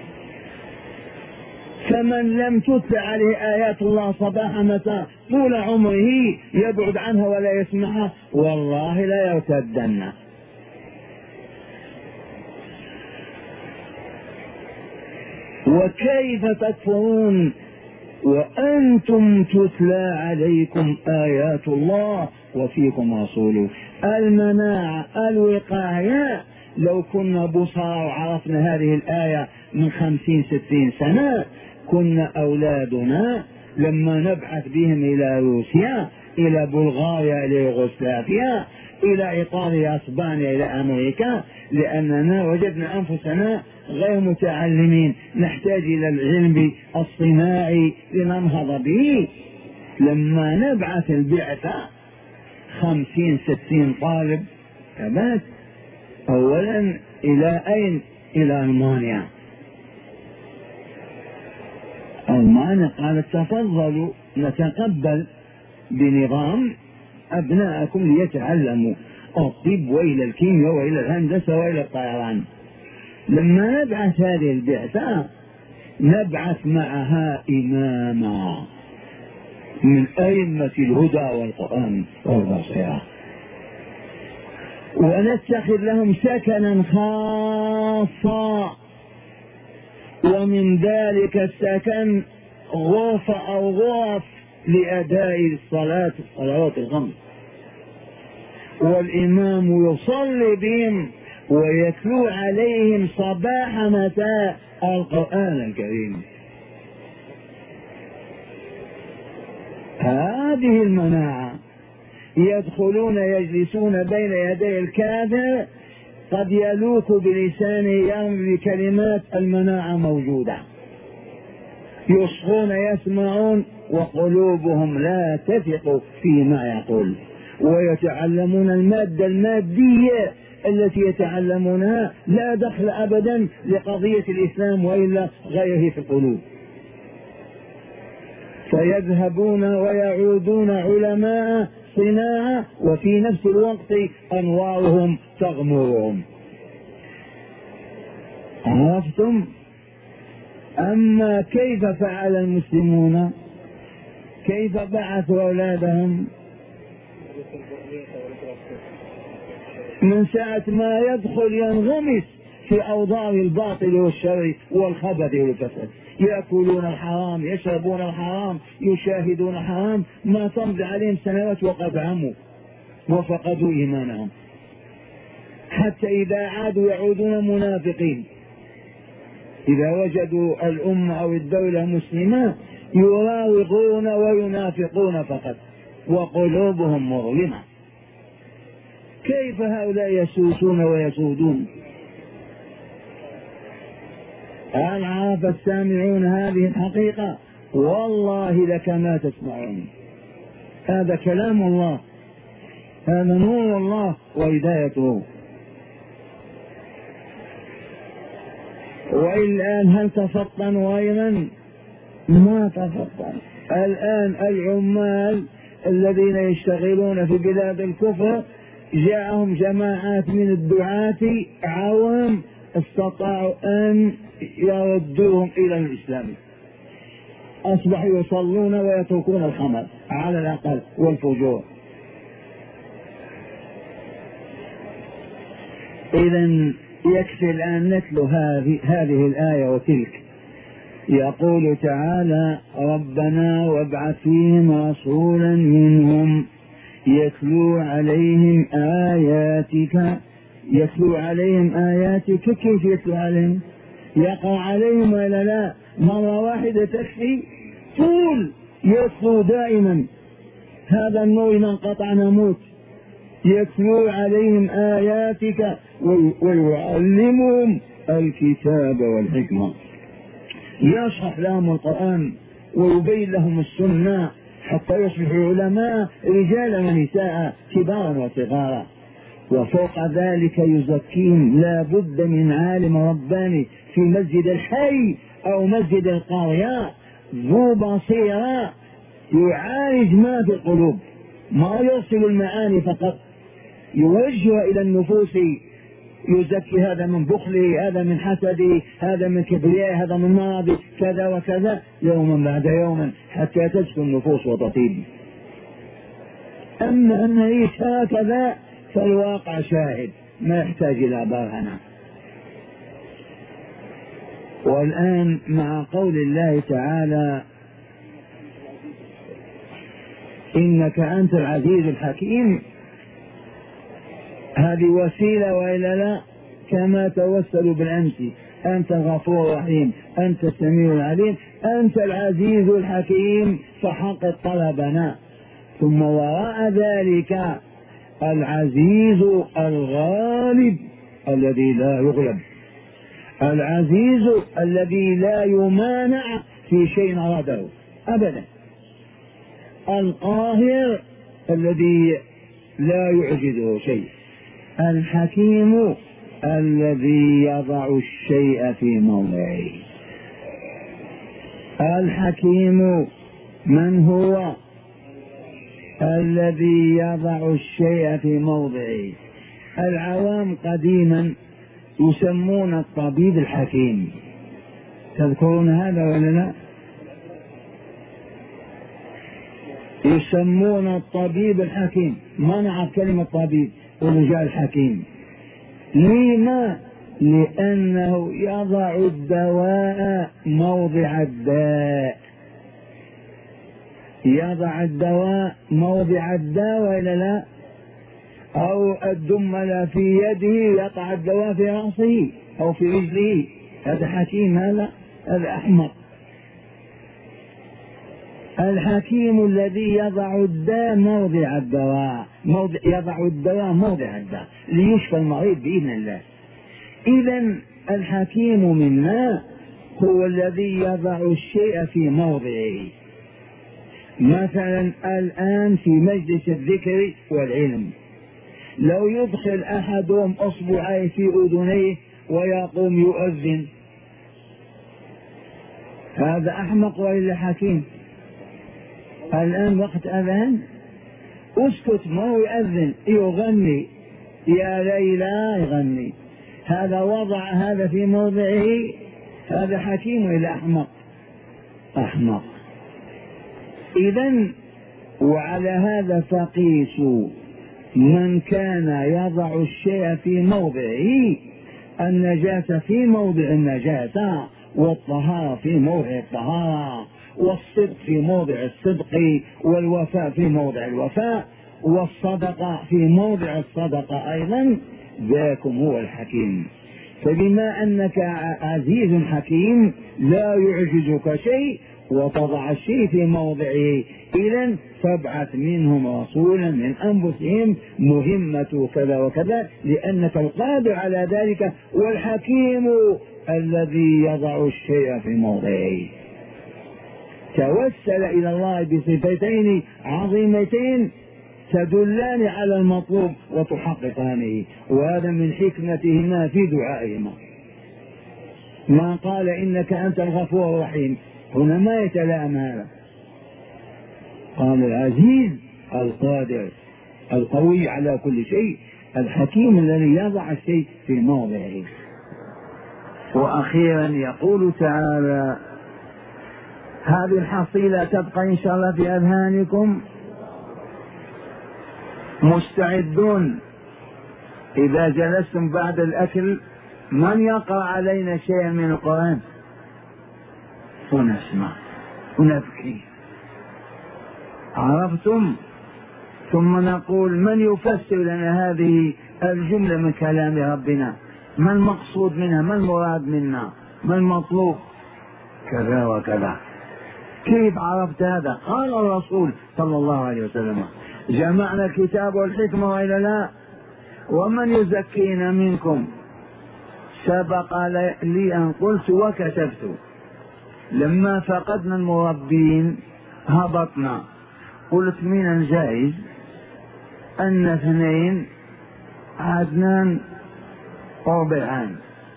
فمن لم تتلى عليه آيات الله صباح مساء طول عمره يبعد عنها ولا يسمعها، والله لا يرتدن. وكيف تكفرون وأنتم تتلى عليكم آيات الله وفيكم رسوله؟ المناعة الوقاية، لو كنا بصار وعرفنا هذه الآية من خمسين ستين سنة كنا أولادنا لما نبعث بهم إلى روسيا، إلى بلغاريا، إلى يوغوسلافيا، إلى إيطاليا، إسبانيا، إلى أمريكا، لأننا وجدنا أنفسنا غير متعلمين، نحتاج إلى العلم الصناعي لننهض به. لما نبعث البعثة خمسين ستين طالب ثبات، أولا إلى أين؟ إلى ألمانيا. ألمانيا قالت تفضلوا نتقبل بنظام أبناءكم ليتعلموا الطب وإلى الكيمياء وإلى الهندسة وإلى الطيران. لما نبعث هذه البعثة نبعث معها إماما من أئمة الهدى والقرآن والبصيرة، ونتخذ لهم سكنا خاصا، ومن ذلك السكن غرفة أو غرف لأداء الصلاة الصلوات الخمس، والإمام يصلي بهم ويتلو عليهم صباح مساء القرآن الكريم. هذه المناعة يدخلون يجلسون بين يدي الكافر قد يلوك بلسانه يرمي بكلمات المناعة موجودة، يصغون يسمعون وقلوبهم لا تثق فيما يقول، ويتعلمون المادة المادية التي يتعلمونها لا دخل أبدا لقضية الإسلام وإلا غيره في القلوب، فيذهبون ويعودون علماء صناعة وفي نفس الوقت أنوارهم تغمرهم. عرفتم؟ أما كيف فعل المسلمون؟ كيف بعثوا أولادهم؟ من ساعة ما يدخل ينغمس في أوضاع الباطل والشر والخبث والفساد، يأكلون الحرام، يشربون الحرام، يشاهدون الحرام، ما تمضي عليهم سنوات وقد عموا وفقدوا إيمانهم، حتى إذا عادوا يعودون منافقين. إذا وجدوا الأمة أو الدولة مسلمة يراوغون وينافقون فقط وقلوبهم مظلمة. كيف هؤلاء يسوسون ويسودون؟ هل عرف السامعون هذه الحقيقة؟ والله لكما تسمعون. هذا كلام الله، هذا نور الله وهدايته. والآن هل تفطنوا أيضا؟ ما تفطن. الآن العمال الذين يشتغلون في بلاد الكفر جاءهم جماعات من الدعاة عوام استطاعوا أن يردوهم إلى الإسلام، أصبحوا يصلون ويتركون الخمر على الأقل والفجور. إذن يكفي الآن نتلو هذه, هذه الآية وتلك. يقول تعالى: ربنا وابعث فيهم رسولا منهم يتلو عليهم آياتك. يتلو عليهم آياتك كيف يتلو عليهم؟ يقرأ عليهم ولا لا؟ مرة واحدة تكفي؟ طول يتلو دائما، هذا النور إذا انقطع نموت. يتلو عليهم آياتك ويعلمهم الكتاب والحكمة، يشرح لهم القرآن ويبين لهم السنة حتى يصبحوا علماء رجالا ونساء كبارا وصغارا. وفوق ذلك يزكيهم. لا بد من عالم رباني في مسجد الحي أو مسجد القرية ذو بصيرة يعالج ما في القلوب، ما يرسل المعاني فقط، يوجه إلى النفوس، يزكي هذا من بخله، هذا من حسده، هذا من كبرياء، هذا من مرض كذا وكذا، يوما بعد يوم حتى تسكن النفوس وتطيب. أما أن نعيش هكذا فالواقع شاهد، ما يحتاج إلى برهنة. والآن مع قول الله تعالى: إنك أنت العزيز الحكيم، هذه وسيلة وإلا لا؟ كما توسلوا بالأمس: أنت الغفور الرحيم، أنت السميع العليم، أنت العزيز الحكيم، فحقق طلبنا. ثم وراء ذلك العزيز الغالب الذي لا يغلب، العزيز الذي لا يمانع في شيء أراده أبدا، القاهر الذي لا يعجزه شيء، الحكيم الذي يضع الشيء في موضعه. الحكيم من هو؟ الذي يضع الشيء في موضعه. العوام قديما يسمون الطبيب الحكيم، تذكرون هذا ولا لا؟ يسمون الطبيب الحكيم، ما نعرف كلمة طبيب ورجال حكيم. لما؟ لأنه يضع الدواء موضع الداء، يضع الدواء موضع الداء ولا لا؟ أو الدمل في يده يقع الدواء في رأسه أو في رجله، هذا حكيم؟ هذا هذا أحمق. الحكيم الذي يضع الداء موضع الدواء، موضع يضع الدواء موضع الداء ليشفى المريض بإذن الله. إذن الحكيم منا هو الذي يضع الشيء في موضعه. مثلا الآن في مجلس الذكر والعلم لو يدخل أحدهم أصبعيه في أذنيه ويقوم يؤذن، هذا أحمق وإلا حكيم؟ الآن وقت أذان، اسكت، ما هو يؤذن، يغني يا ليلى يغني، هذا وضع هذا في موضعه، هذا حكيم وإلا أحمق؟ أحمق. إذن وعلى هذا فقيسوا من كان يضع الشيء في موضعه، النجاسة في موضع النجاسة، والطهارة في موضع الطهارة، والصدق في موضع الصدق، والوفاء في موضع الوفاء، والصدقة في موضع الصدقة أيضا، ذاكم هو الحكيم. فبما أنك عزيز حكيم لا يعجزك شيء وتضع الشيء في موضعه، إذن فابعث منهم رسولا من أنفسهم مهمة كذا وكذا، لأنك القادر على ذلك، والحكيم الذي يضع الشيء في موضعه. توسل إلى الله بصفتين عظيمتين تدلان على المطلوب وتحققانه، وهذا من حكمتهما في دعائهما. ما قال إنك أنت الغفور الرحيم، هنا ما يتلائم هذا، قال العزيز القادر القوي على كل شيء، الحكيم الذي يضع الشيء في موضعه. وأخيرا يقول تعالى: هذه الحصيلة تبقى إن شاء الله في أذهانكم. مستعدون إذا جلستم بعد الأكل من يقرأ علينا شيئا من القرآن ونسمع ونبكي، عرفتم؟ ثم نقول من يفسر لنا هذه الجملة من كلام ربنا، ما المقصود منها، ما المراد منا، ما المطلوب، كذا وكذا. كيف عرفت هذا؟ قال الرسول صلى الله عليه وسلم: جمعنا الكتاب والحكمة وإلا لا؟ ومن يزكينا منكم؟ سبق لي أن قلت وكتبت، لما فقدنا المربين هبطنا، قلت من الجائز أن اثنين عدنان ربعان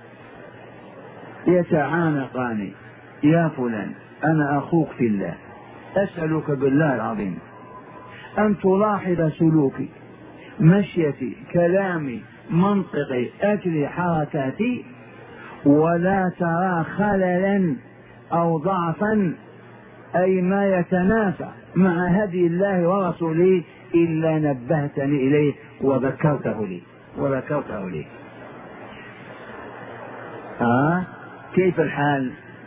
يتعانقان: يا فلان أنا أخوك في الله، أسألك بالله العظيم أن تلاحظ سلوكي، مشيتي، كلامي، منطقي، أكلي، حركاتي، ولا ترى خللا أو ضعفا أي ما يتنافى مع هدي الله ورسوله إلا نبهتني إليه وذكرته لي وذكرته لي. آه كيف الحال؟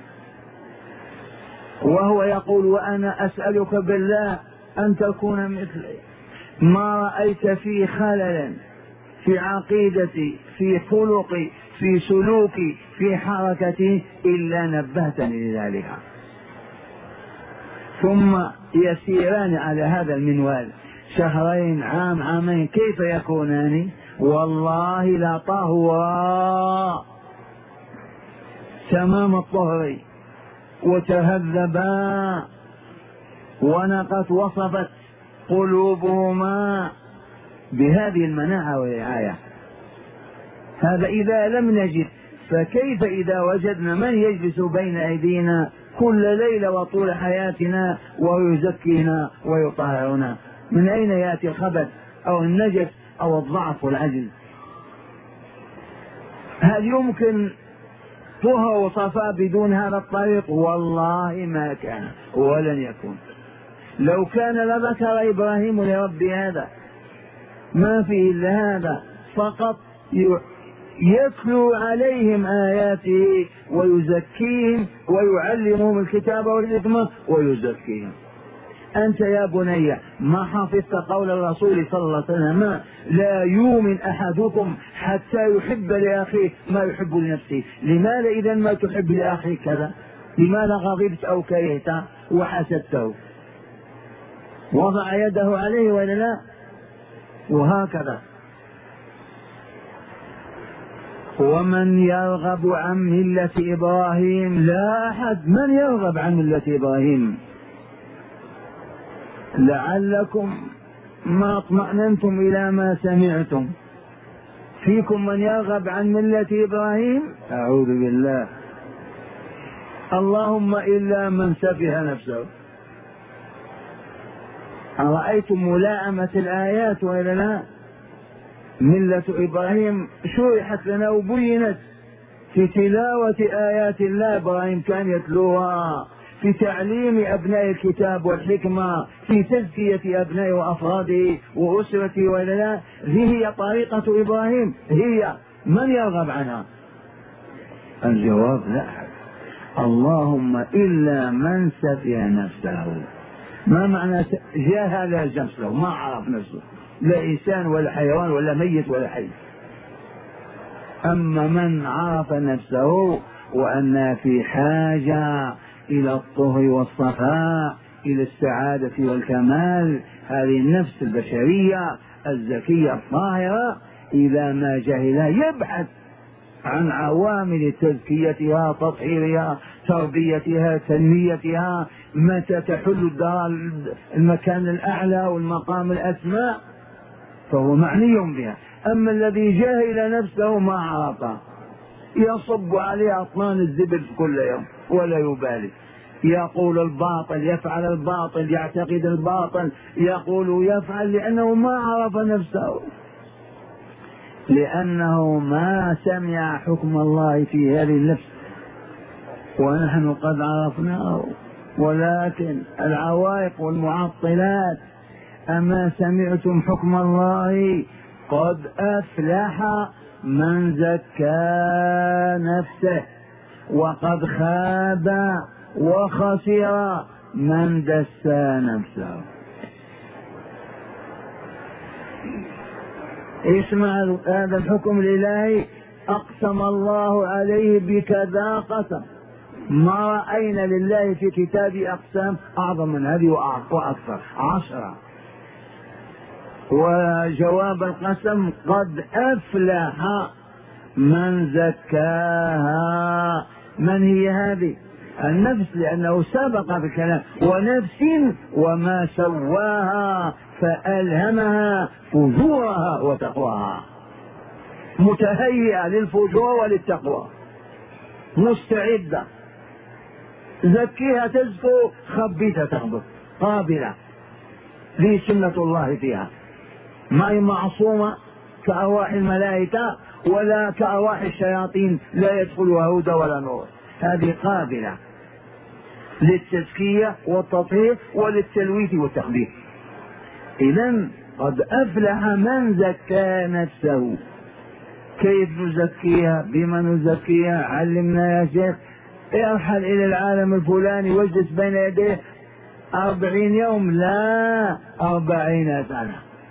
وهو يقول: وأنا أسألك بالله أن تكون مثلي، ما رأيت في خلل في عقيدتي، في خلقي، في سلوكي، في حركتي إلا نبهتني لذلك. ثم يسيران على هذا المنوال شهرين، عام، عامين، كيف يكونان؟ والله لا طهورا تمام الطهر، وتهذبا ونقت وصفت قلوبهما بهذه المناعة والرعاية. هذا إذا لم نجد، فكيف إذا وجدنا من يجلس بين أيدينا كل ليلة وطول حياتنا ويزكينا ويطهرنا؟ من أين يأتي الخبث أو النجس أو الضعف والعجز؟ هل يمكن طهر وصفاء بدون هذا الطريق؟ والله ما كان ولن يكون. لو كان لذكر إبراهيم لرب هذا، ما فيه إلا هذا فقط، يتلو عليهم آياته ويزكيهم ويعلمهم الكتاب والحكمة ويزكيهم. أنت يا بني ما حفظت قول الرسول صلى الله عليه وسلم لا يؤمن أحدكم حتى يحب لأخيه ما يحب لنفسه؟ لماذا إذا ما تحب لأخيك كذا؟ لماذا غضبت أو كرهت وحسدته؟ وضع يده عليه ولا لا؟ وهكذا. ومن يرغب عن ملة إبراهيم، لا أحد. من يرغب عن ملة إبراهيم؟ لعلكم ما اطمأننتم إلى ما سمعتم. فيكم من يرغب عن ملة إبراهيم؟ أعوذ بالله. اللهم إلا من سفه نفسه. أرأيتم ملائمة الآيات وإلا لا؟ ملة إبراهيم شرحت لنا وبينت في تلاوة آيات الله. إبراهيم كان يتلوها في تعليم أبناء الكتاب والحكمة، في تزكية أبناء وأفراده وأسرته وإلا لا؟ هي طريقة إبراهيم. هي من يرغب عنها؟ الجواب لا أحد. اللهم إلا من سفه نفسه. ما معنى جاهل نفسه؟ ما عرف نفسه، لا إنسان ولا حيوان ولا ميت ولا حي. أما من عرف نفسه وأن في حاجة إلى الطهر والصفاء، إلى السعادة والكمال، هذه النفس البشرية الزكية الطاهرة إذا ما جهل يبحث عن عوامل تزكيتها، تطهيرها، تربيتها، تنميتها، متى تحل الدار المكان الأعلى والمقام الأسمى فهو معني بها. أما الذي جاهل نفسه ما عرفه يصب عليه أطنان الزبد كل يوم ولا يبالي، يقول الباطل، يفعل الباطل، يعتقد الباطل، يقول يفعل، لأنه ما عرف نفسه، لأنه ما سمع حكم الله في هذه النفس. ونحن قد عرفناه، ولكن العوائق والمعطلات. أما سمعتم حكم الله؟ قد أفلح من زكى نفسه وقد خاب وخسر من دسى نفسه. اسمع هذا الحكم الإلهي، أقسم الله عليه بكذا قسم. ما رأينا لله في كتاب أقسام أعظم من هذه وأكثر، عشرة. وجواب القسم قد أفلح من زكاها. من هي هذه؟ النفس، لأنه سبق بالكلام ونفس وما سواها فألهمها فجورها وتقواها. متهيئة للفجور وللتقوى، مستعدة. زكيها تزكو، خبيتها تخبط، قابلة. ذي سنة الله فيها، ما هي معصومة كأرواح الملائكة ولا كأرواح الشياطين، لا يدخلها هدى ولا نور. هذه قابلة للتزكية والتطهير وللتلويث والتخبيث. إذن قد أفلح من زكى نفسه. كيف نزكيها؟ بما نزكيها؟ علمنا يا شيخ. ارحل إلى العالم الفلاني واجلس بين يديه أربعين يوم، لا أربعين سنة،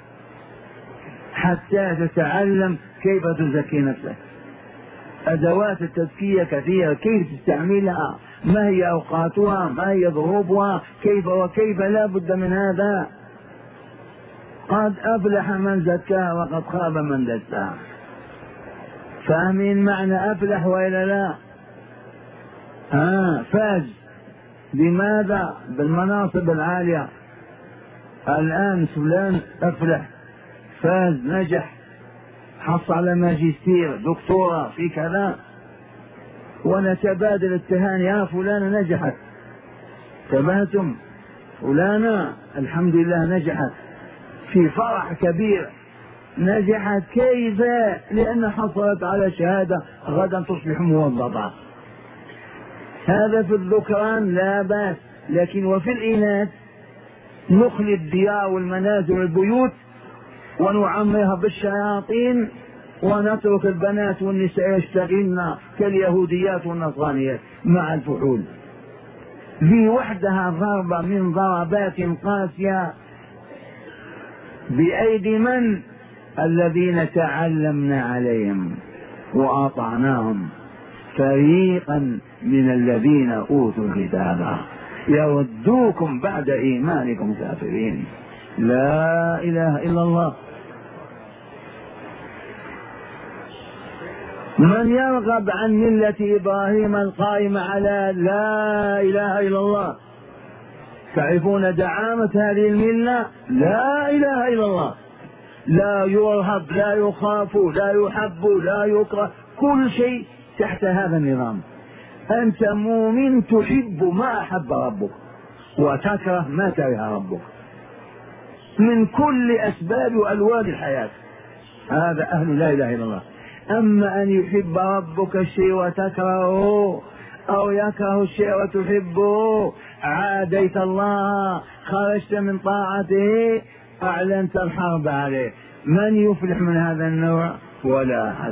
حتى تتعلم كيف تزكي نفسك. أدوات التزكية كثيرة، كيف تستعملها، ما هي أوقاتها، ما هي ظروفها، كيف وكيف، لا بد من هذا. قد أفلح من زكاها وقد خاب من دساها. فاهمين معنى أفلح وإلا لا؟ آه فاز. لماذا؟ بالمناصب العالية. الآن فلان أفلح، فاز، نجح، حصل على ماجستير، دكتوراه في كذا، ونتبادل التهاني، يا فلانة نجحت، تبهتم، فلانة الحمد لله نجحت، في فرح كبير. نجحت كيف؟ لأن حصلت على شهادة، غدا تصبح موظفة. هذا في الذكران لا بأس، لكن وفي الإناث نخلي الديار والمنازل والبيوت ونعمرها بالشياطين ونترك البنات والنساء يشتغلن كاليهوديات والنصرانيات مع الفحول. ذي وحدها ضربة من ضربات قاسية بأيدي من؟ الذين تعلمنا عليهم وأطعناهم، فريقا من الذين أوتوا الكتاب يردوكم بعد إيمانكم كافرين. لا إله إلا الله. من يرغب عن ملة إبراهيم القائمة على لا إله إلا الله؟ تعرفون دعامة هذه الملة؟ لا إله إلا الله. لا يرهب، لا يخاف، لا يحب، لا يكره، كل شيء تحت هذا النظام. أنت مؤمن تحب ما أحب ربك وتكره ما كره ربك من كل أسباب وألوان الحياة. هذا أهل لا إله إلا الله. أما أن يحب ربك الشيء وتكرهه، أو يكره الشيء وتحبه، عاديت الله، خرجت من طاعته، أعلنت الحرب عليه. من يفلح من هذا النوع؟ ولا أحد.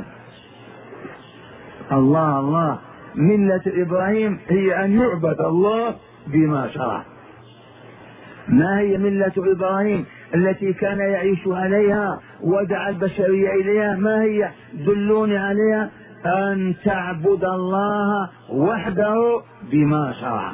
الله الله. ملة إبراهيم هي أن يعبد الله بما شرع. ما هي ملة إبراهيم التي كان يعيش عليها ودعا البشرية إليها؟ ما هي؟ دلوني عليها. أن تعبد الله وحده بما شرع.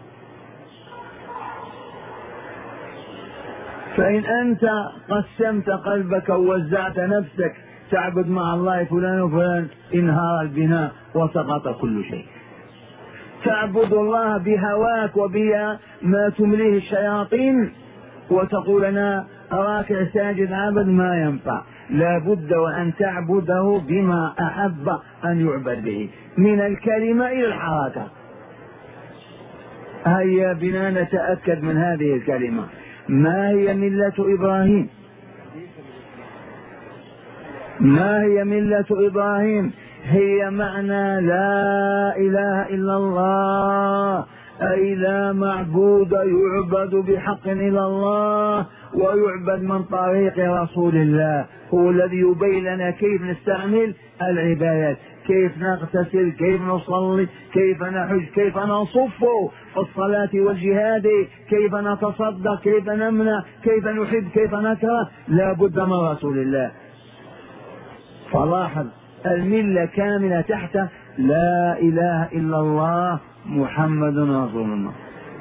فإن أنت قسمت قلبك ووزعت نفسك تعبد مع الله فلان وفلان، انهار البناء وسقط كل شيء. تعبد الله بهواك وبما تمليه الشياطين وتقول أنا راكع ساجد عبد، ما ينفع. لا بد وأن تعبده بما أحب أن يعبد به، من الكلمة إلى الحركة. هيا بنا نتأكد من هذه الكلمة. ما هي ملة إبراهيم؟ ما هي ملة إبراهيم؟ هي معنى لا إله إلا الله، أي لا معبود يعبد بحق إلا الله، ويعبد من طريق رسول الله. هو الذي يبين لنا كيف نستعمل العبادات، كيف نغتسل، كيف نصلي، كيف نحج، كيف نصف في الصلاة والجهاد، كيف نتصدق، كيف نمنع، كيف نحب، كيف نكره. لا بد من رسول الله. فلاحظ الملة كاملة تحت لا إله إلا الله محمد رسول الله.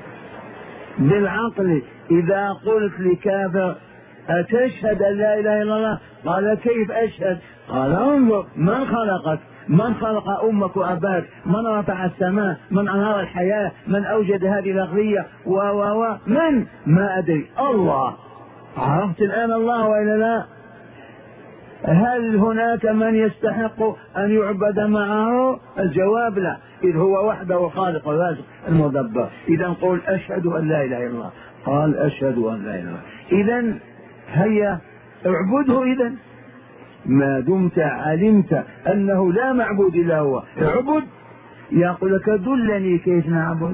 بالعقل إذا قلت لكافر أتشهد أن لا إله إلا الله؟ قال كيف أشهد؟ قال انظر من خلقك، من خلق أمك وأباك، من رفع السماء، من أنهار الحياة، من أوجد هذه الأغذية و و و من؟ ما أدري. الله. عرفت الآن الله وإلا لا؟ هل هناك من يستحق أن يعبد معه؟ الجواب لا، إذ هو وحده الخالق الرازق المدبر. إذا قل أشهد أن لا إله إلا الله، قال أشهد أن لا إله إلا الله. إذا هيا اعبده. إذا ما دمت علمت أنه لا معبود إلا هو اعبد. يقول لك دلني كيف نعبد.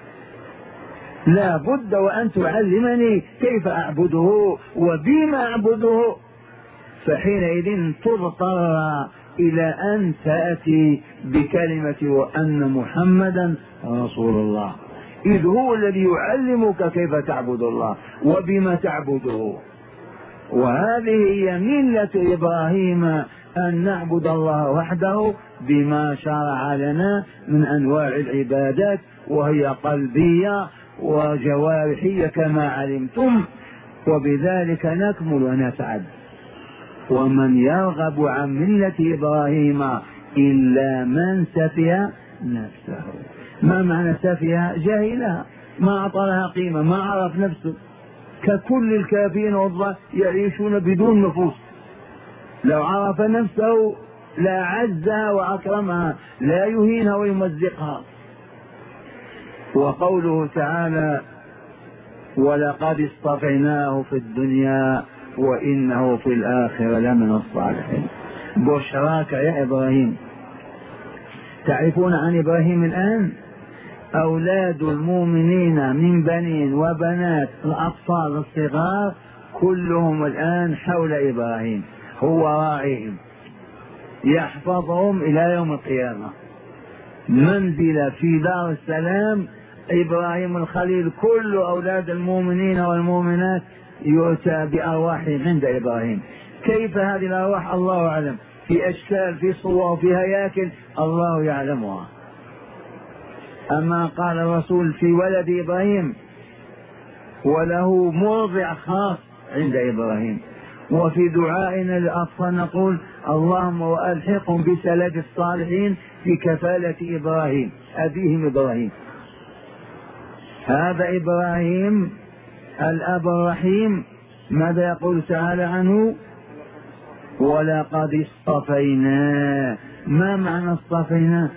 لا بد وأن تعلمني كيف أعبده وبما أعبده. فحينئذ تضطر إلى أن تأتي بكلمة وأن محمدا رسول الله، إذ هو الذي يعلمك كيف تعبد الله وبما تعبده. وهذه هي ملة إبراهيم، أن نعبد الله وحده بما شرع لنا من أنواع العبادات، وهي قلبية وجوارحية كما علمتم، وبذلك نكمل ونسعد. ومن يرغب عن ملة إبراهيم إلا من سفه نفسه. ما معنى سفه؟ جاهلها، ما أعطى لها قيمة، ما عرف نفسه، ككل الكافرين والله يعيشون بدون نفوس. لو عرف نفسه لا عزها وأكرمها، لا يهينها ويمزقها. وقوله تعالى ولقد اصطفيناه في الدنيا وإنه في الآخرة لمن الصالحين. بشراك يا إبراهيم. تعرفون عن إبراهيم الآن أولاد المؤمنين من بنين وبنات الأطفال الصغار كلهم الآن حول إبراهيم، هو راعيهم يحفظهم إلى يوم القيامة. منزل في دار السلام إبراهيم الخليل كل أولاد المؤمنين والمؤمنات يؤتى بأرواحهم عند إبراهيم. كيف هذه الأرواح الله أعلم، في أشكال في صور في هياكل الله يعلمها. أما قال الرسول في ولد إبراهيم وله موضع خاص عند إبراهيم. وفي دعائنا للأطفال نقول اللهم وألحقهم بسلف الصالحين في كفالة إبراهيم أبيهم إبراهيم. هذا إبراهيم الأب الرحيم. ماذا يقول تعالى عنه؟ ولقد اصطفيناه. ما معنى اصطفيناه؟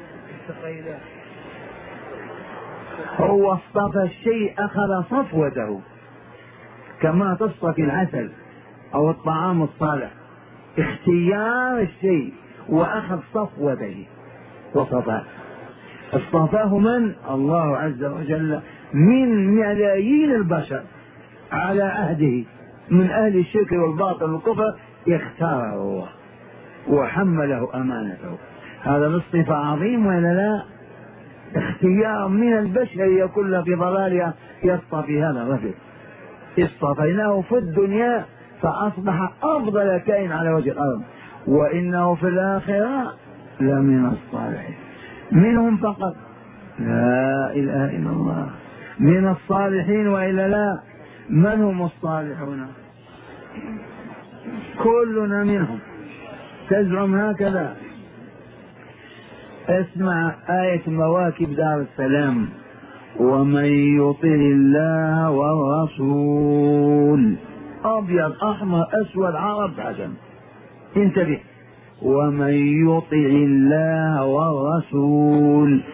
هو اصطفى الشيء، أخذ صفوته كما تصطفي العسل أو الطعام الصالح، اختيار الشيء وأخذ صفوته وصفاه. اصطفاه من؟ الله عز وجل من ملايين البشر على عهده من أهل الشرك والباطل والكفر، اختاره الله وحمله أمانته. هذا الاصطفاء عظيم ولا لا؟ اختيار من البشرية كلها في ضلالها يصطفي هذا الرجل. اصطفيناه في الدنيا فأصبح أفضل كائن على وجه الأرض، وإنه في الآخرة لمن الصالحين. منهم فقط؟ لا إله إلا الله، من الصالحين وإلا لا؟ من هم الصالحون؟ كلنا منهم. تزعم هكذا؟ اسمع آية مواكب دار السلام: ومن يطع الله والرسول. أبيض أحمر أسود عرب عجم، انتبه. ومن يطع الله والرسول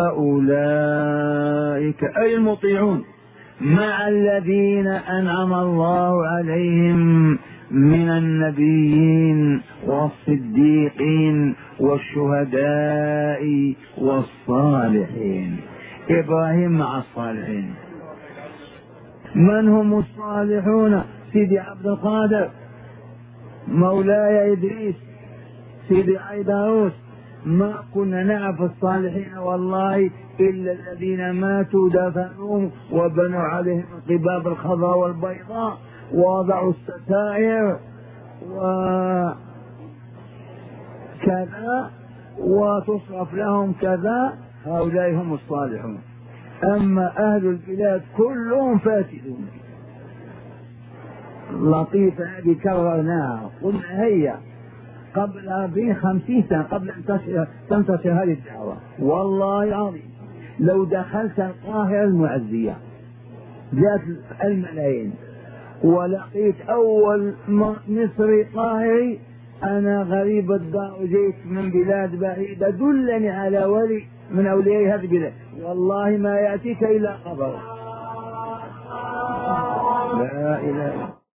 فأولئك أي المطيعون مع الذين أنعم الله عليهم من النبيين والصديقين والشهداء والصالحين. إبراهيم مع الصالحين. من هم الصالحون؟ سيدي عبد القادر، مولاي إدريس، سيدي عيدروس. ما كنا نعرف الصالحين والله إلا الذين ماتوا دفنوهم وبنوا عليهم القباب الخضراء والبيضاء ووضعوا الستائر وكذا وتصرف لهم كذا، هؤلاء هم الصالحون. أما أهل البلاد كلهم فاسدون. لطيفة هذه كررناها، قلنا هي قبل أربعين خمسين سنة قبل أن تنتشر هذه الدعوة. والله العظيم لو دخلت القاهرة المعزية جاءت الملايين ولقيت أول مصري قاهري أنا غريب الدار جيت من بلاد بعيدة دلني على ولي من أولياء هذه البلاد، والله ما يأتيك إلا خبر. لا إله إلا